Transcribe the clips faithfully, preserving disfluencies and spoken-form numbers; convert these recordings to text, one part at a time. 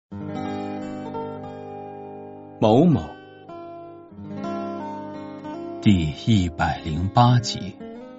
某某第一百零八集。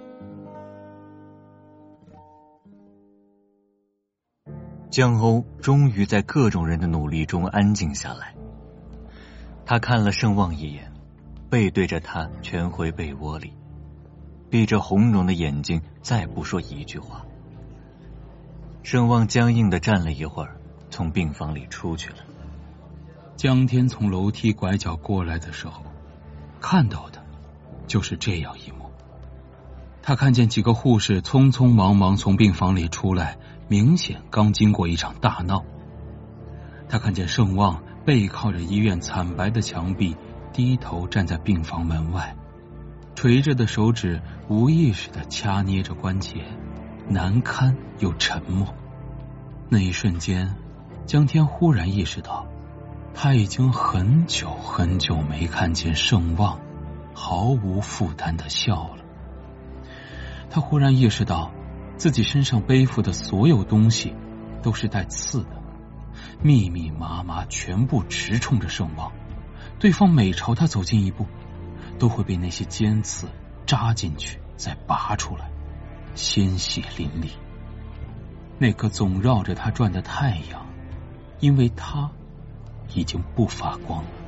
江欧终于在各种人的努力中安静下来。他看了盛望一眼，背对着他蜷回被窝里，闭着红肿的眼睛，再不说一句话。盛望僵硬地站了一会儿，从病房里出去了。 江天从楼梯拐角过来的时候，看到的就是这样一幕。他看见几个护士匆匆忙忙从病房里出来，明显刚经过一场大闹。他看见盛望背靠着医院惨白的墙壁，低头站在病房门外，垂着的手指无意识地掐捏着关节，难堪又沉默。那一瞬间，江天忽然意识到，他已经很久很久没看见盛望毫无负担地笑了。他忽然意识到，自己身上背负的所有东西都是带刺的，密密麻麻，全部直冲着盛望。对方每朝他走近一步，都会被那些尖刺扎进去，再拔出来，鲜血淋漓。那颗总绕着他转的太阳，因为他已经不发光了。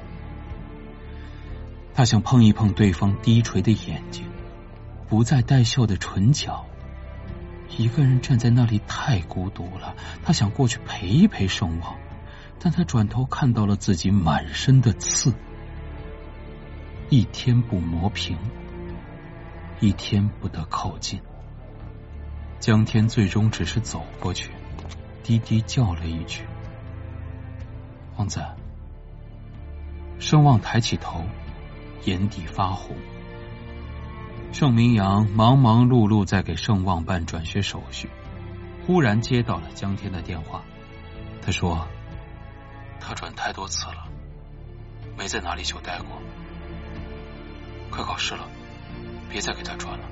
他想碰一碰对方低垂的眼睛，不再带笑的唇角。一个人站在那里太孤独了，他想过去陪一陪盛望，但他转头看到了自己满身的刺。一天不磨平，一天不得靠近。江天最终只是走过去，低低叫了一句：“王子。”盛望抬起头，眼底发红。盛明阳忙忙碌碌在给盛望办转学手续，忽然接到了江天的电话。他说他转太多次了，没在哪里就待过，快考试了，别再给他转了。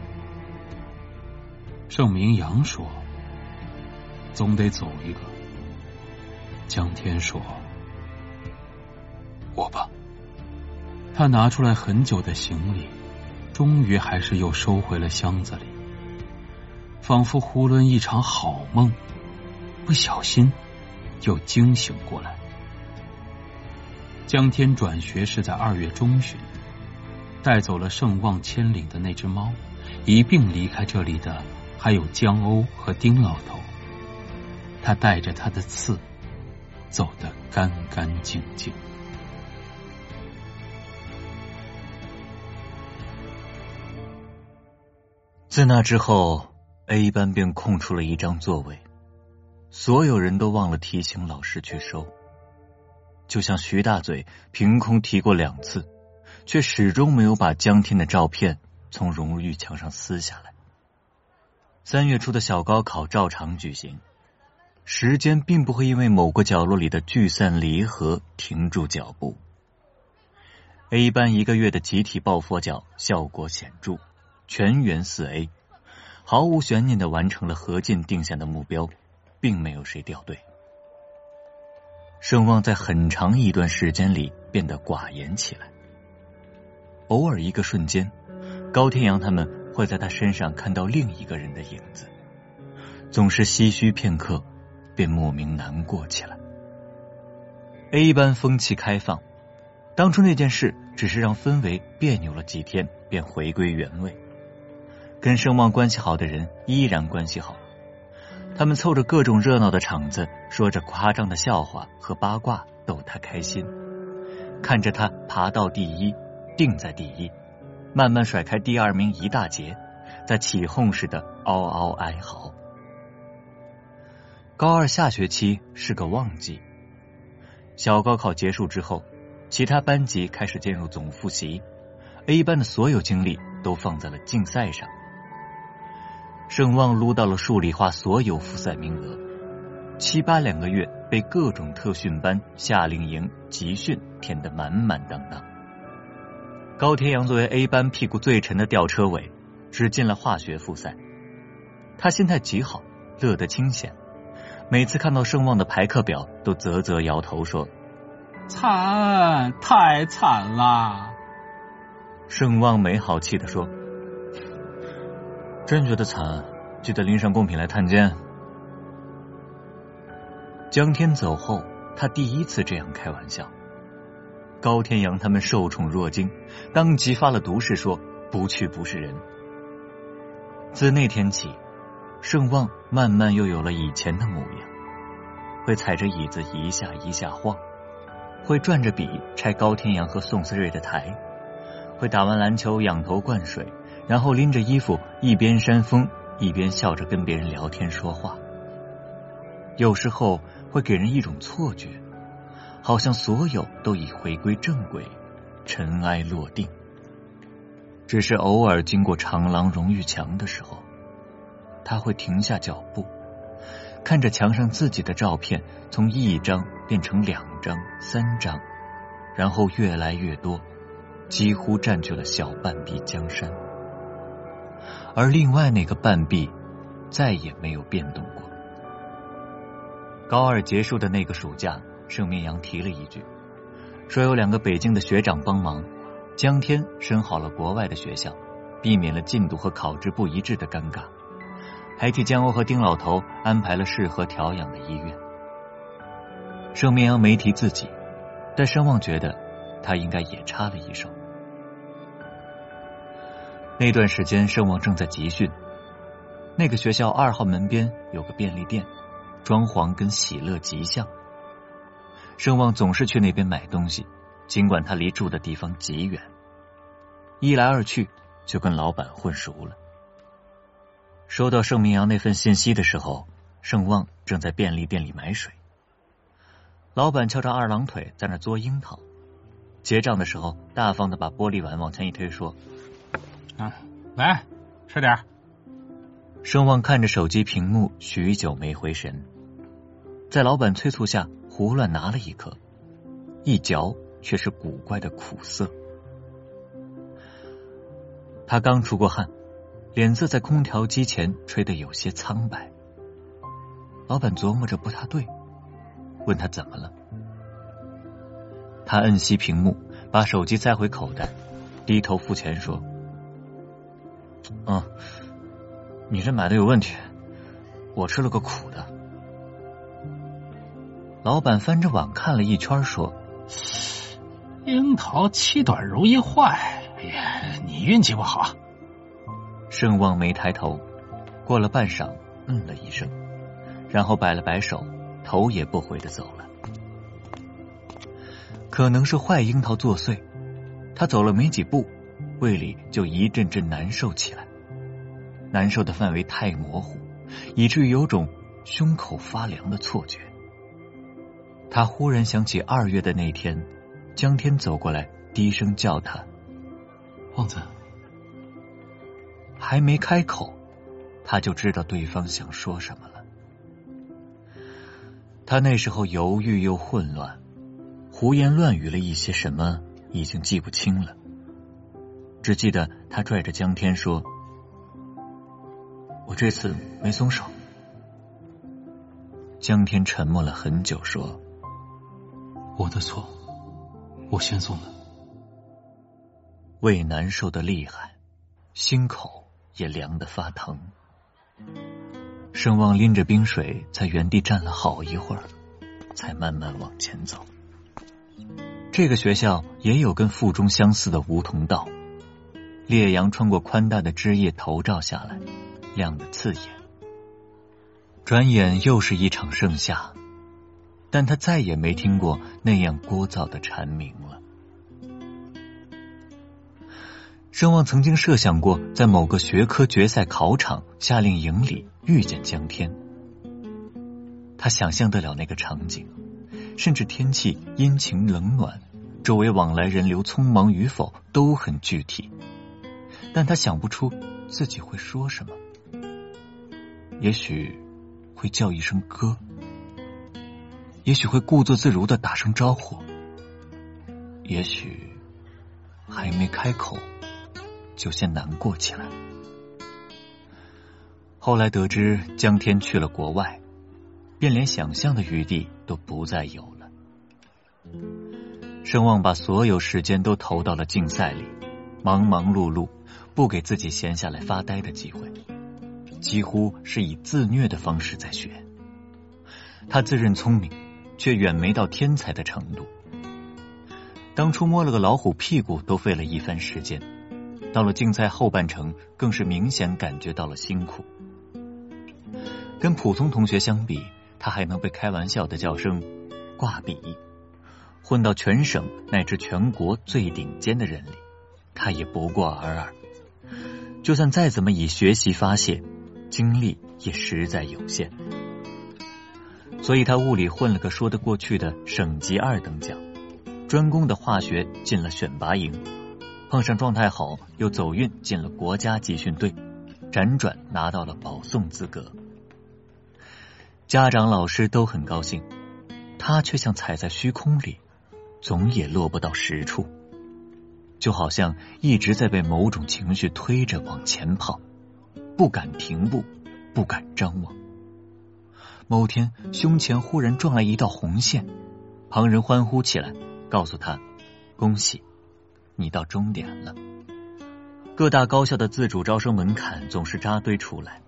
盛明阳说总得走一个。江天说我吧。他拿出来很久的行李，终于还是又收回了箱子里，仿佛囫囵一场好梦，不小心又惊醒过来。江天转学是在二月中旬，带走了盛望牵领的那只猫，一并离开这里的还有江欧和丁老头。他带着他的刺走得干干净净。 自那之后 A 班便空出了一张座位，所有人都忘了提醒老师去收。就像徐大嘴凭空提过两次，却始终没有把江天的照片从荣誉墙上撕下来。三月初的小高考照常举行，时间并不会因为某个角落里的聚散离合停住脚步。 A 班一个月的集体抱佛脚效果显著，全员四 A， 毫无悬念地完成了何进定下的目标，并没有谁掉队。盛望在很长一段时间里变得寡言起来，偶尔一个瞬间，高天阳他们会在他身上看到另一个人的影子，总是唏嘘片刻，便莫名难过起来。 A 班风气开放，当初那件事只是让氛围别扭了几天，便回归原位。跟盛望关系好的人依然关系好，他们凑着各种热闹的场子，说着夸张的笑话和八卦逗他开心，看着他爬到第一，定在第一，慢慢甩开第二名一大截，在起哄似的嗷嗷哀嚎。高二下学期是个旺季，小高考结束之后，其他班级开始进入总复习， A 班的所有精力都放在了竞赛上。盛望撸到了数理化所有复赛名额，七八两个月被各种特训班、夏令营、集训填得满满当当。高天阳作为 A 班屁股最沉的吊车尾，只进了化学复赛。他心态极好，乐得清闲， 每次看到盛望的排课表，都啧啧摇头说：“ 惨，太惨了。” 盛望没好气地说：“真觉得惨，记得拎上贡品来探监。”江天走后，他第一次这样开玩笑。高天阳他们受宠若惊，当即发了毒誓说不去不是人。自那天起，盛望慢慢又有了以前的模样，会踩着椅子一下一下晃，会转着笔拆高天阳和宋思睿的台，会打完篮球仰头灌水，然后拎着衣服一边扇风一边笑着跟别人聊天说话。有时候会给人一种错觉，好像所有都已回归正轨，尘埃落定。只是偶尔经过长廊荣誉墙的时候，他会停下脚步，看着墙上自己的照片从一张变成两张、三张，然后越来越多，几乎占据了小半壁江山。而另外那个半壁再也没有变动过。高二结束的那个暑假，盛绵阳提了一句，说有两个北京的学长帮忙，江天申好了国外的学校，避免了进度和考制不一致的尴尬，还替江欧和丁老头安排了适合调养的医院。盛绵阳没提自己，但盛望觉得他应该也插了一手。那段时间盛望正在集训，那个学校二号门边有个便利店，装潢跟喜乐极像。盛望总是去那边买东西，尽管他离住的地方极远，一来二去就跟老板混熟了。收到盛绵阳那份信息的时候，盛望正在便利店里买水，老板翘着二郎腿在那嘬樱桃，结账的时候大方的把玻璃碗往前一推说：“ 啊，来吃点。” 盛望看着手机屏幕，许久没回神，在老板催促下胡乱拿了一颗，一嚼却是古怪的苦涩。他刚出过汗，脸色在空调机前吹得有些苍白。老板琢磨着不大对，问他怎么了。他摁熄屏幕，把手机塞回口袋，低头付钱说：“嗯，你这买的有问题，我吃了个苦的。”老板翻着碗看了一圈说：“ 樱桃七短容易坏，哎呀，你运气不好。” 盛望没抬头，过了半晌嗯了一声，然后摆了摆手，头也不回的走了。可能是坏樱桃作祟，他走了没几步，胃里就一阵阵难受起来，难受的范围太模糊，以至于有种胸口发凉的错觉。他忽然想起二月的那天，江天走过来低声叫他：“ 望子。” 还没开口，他就知道对方想说什么了。他那时候犹豫又混乱，胡言乱语了一些什么已经记不清了，只记得他拽着江天说：“我这次没松手。”江天沉默了很久说：“ 我的错，我先松了。” 胃难受的厉害，心口也凉得发疼。盛望拎着冰水在原地站了好一会儿，才慢慢往前走。这个学校也有跟附中相似的梧桐道，烈阳穿过宽大的枝叶投照下来，亮得刺眼。转眼又是一场盛夏，但他再也没听过那样聒噪的蝉鸣了。盛望曾经设想过在某个学科决赛考场夏令营里遇见江天，他想象得了那个场景，甚至天气阴晴冷暖，周围往来人流匆忙与否都很具体，但他想不出自己会说什么。也许会叫一声哥，也许会故作自如地打声招呼，也许还没开口就先难过起来。后来得知江天去了国外， 便连想象的余地都不再有了。盛望把所有时间都投到了竞赛里，忙忙碌碌，不给自己闲下来发呆的机会，几乎是以自虐的方式在学。他自认聪明，却远没到天才的程度。当初摸了个老虎屁股都费了一番时间，到了竞赛后半程更是明显感觉到了辛苦。跟普通同学相比，他还能被开玩笑的叫声挂笔，混到全省乃至全国最顶尖的人里，他也不过尔尔。就算再怎么以学习发泄，精力也实在有限。所以他物理混了个说得过去的省级二等奖，专攻的化学进了选拔营，碰上状态好又走运进了国家集训队，辗转拿到了保送资格。家长老师都很高兴，他却像踩在虚空里，总也落不到实处，就好像一直在被某种情绪推着往前跑，不敢停步，不敢张望。某天胸前忽然撞来一道红线，旁人欢呼起来，告诉他恭喜，你到终点了。各大高校的自主招生门槛总是扎堆出来，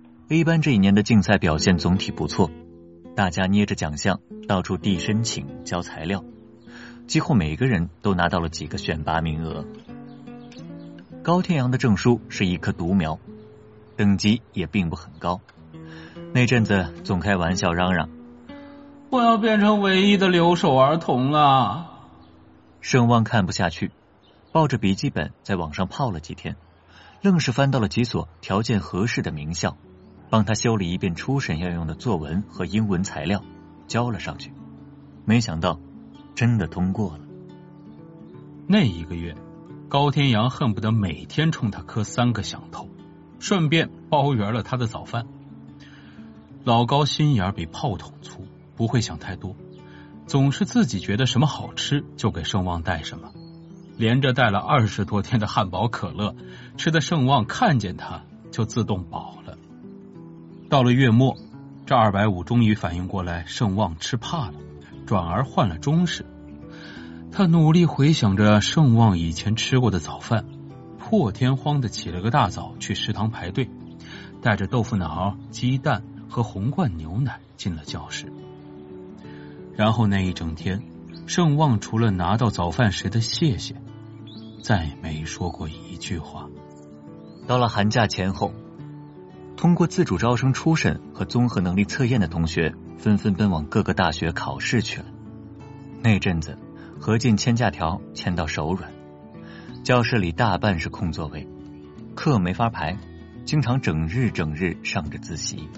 A 班这一年的竞赛表现总体不错，大家捏着奖项到处递申请交材料，几乎每个人都拿到了几个选拔名额。高天阳的证书是一棵独苗，等级也并不很高，那阵子总开玩笑嚷嚷我要变成唯一的留守儿童了。 盛望看不下去，抱着笔记本在网上泡了几天，愣是翻到了几所条件合适的名校，帮他修了一遍初审要用的作文和英文材料，交了上去。没想到真的通过了。 那一个月，高天阳恨不得每天冲他磕三个响头，顺便包圆了他的早饭。老高心眼比炮筒粗，不会想太多，总是自己觉得什么好吃就给盛望带什么，连着带了二十多天的汉堡可乐，吃的盛望看见他就自动饱了。到了月末，这二百五终于反应过来盛望吃怕了，转而换了中式。他努力回想着盛望以前吃过的早饭，破天荒的起了个大早去食堂排队，带着豆腐脑、鸡蛋和红罐牛奶进了教室。然后那一整天，盛望除了拿到早饭时的谢谢，再没说过一句话。 到了寒假前后，通过自主招生初审和综合能力测验的同学纷纷奔往各个大学考试去了。那阵子何进签假条签到手软，教室里大半是空座位，课没法排，经常整日整日上着自习。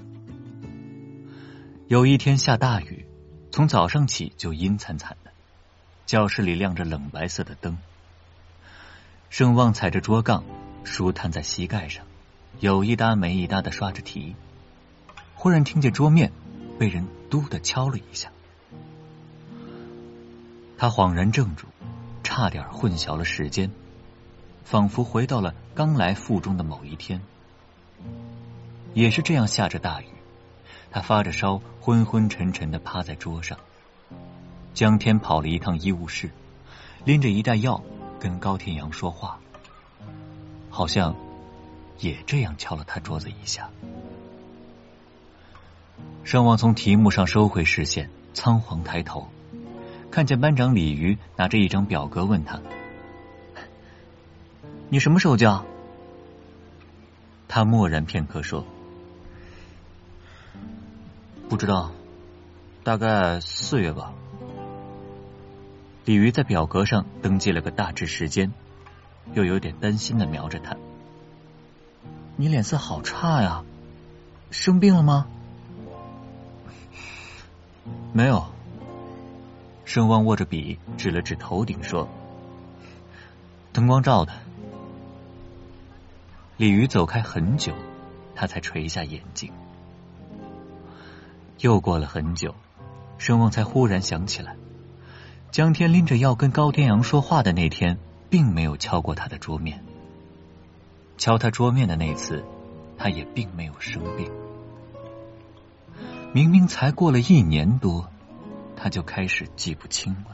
有一天下大雨，从早上起就阴惨惨的，教室里亮着冷白色的灯。盛望踩着桌杠，书摊在膝盖上，有一搭没一搭的刷着题。忽然听见桌面被人嘟的敲了一下，他恍然怔住，差点混淆了时间，仿佛回到了刚来附中的某一天。也是这样下着大雨，他发着烧，昏昏沉沉的趴在桌上。江天跑了一趟医务室，拎着一袋药跟高天阳说话，好像也这样敲了他桌子一下。盛望从题目上收回视线，仓皇抬头，看见班长李鱼拿着一张表格问他：你什么时候交？他默然片刻说：不知道，大概四月吧。李鱼在表格上登记了个大致时间，又有点担心的瞄着他：你脸色好差呀，生病了吗？没有。盛望握着笔指了指头顶说：灯光照的。李鱼走开很久，他才垂下眼睛。又过了很久，盛望才忽然想起来，江天拎着要跟高天阳说话的那天并没有敲过他的桌面，敲他桌面的那次他也并没有生病。 明明才过了一年多，他就开始记不清了。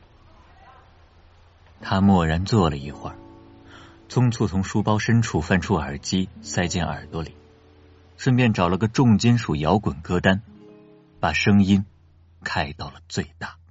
他默然坐了一会儿，匆促从书包深处翻出耳机，塞进耳朵里，顺便找了个重金属摇滚歌单，把声音开到了最大。